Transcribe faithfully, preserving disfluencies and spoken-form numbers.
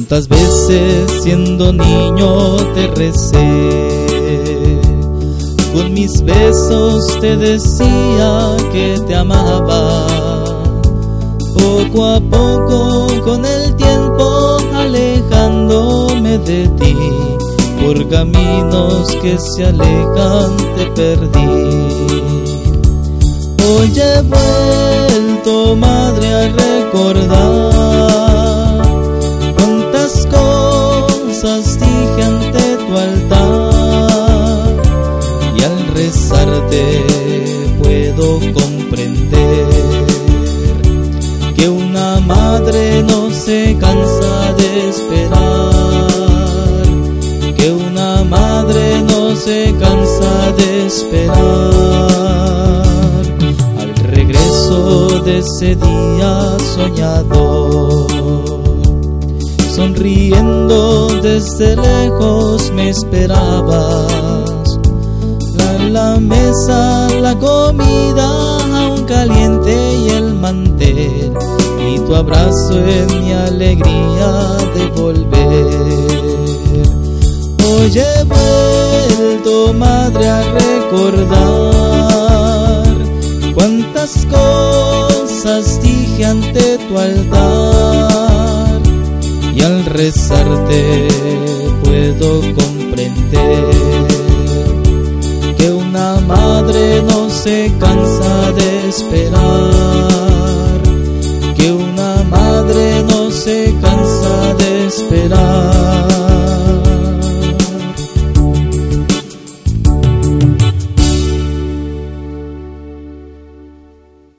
Cuántas veces siendo niño te recé, con mis besos te decía que te amaba. Poco a poco con el tiempo alejándome de ti, por caminos que se alejan te perdí. Hoy he vuelto, madre, a recordar cuántas cosas dije ante tu altar, y al rezarte puedo comprender que una madre no se cansa de esperar, que una madre no se cansa de esperar. Al regreso de ese día soñado, sonriendo desde lejos me esperabas. La, la mesa, la comida aún caliente y el mantel, y tu abrazo en mi alegría de volver. Hoy he vuelto, madre, a recordar cuántas cosas dije ante tu altar, y al rezarte puedo comprender que una madre no se cansa de esperar,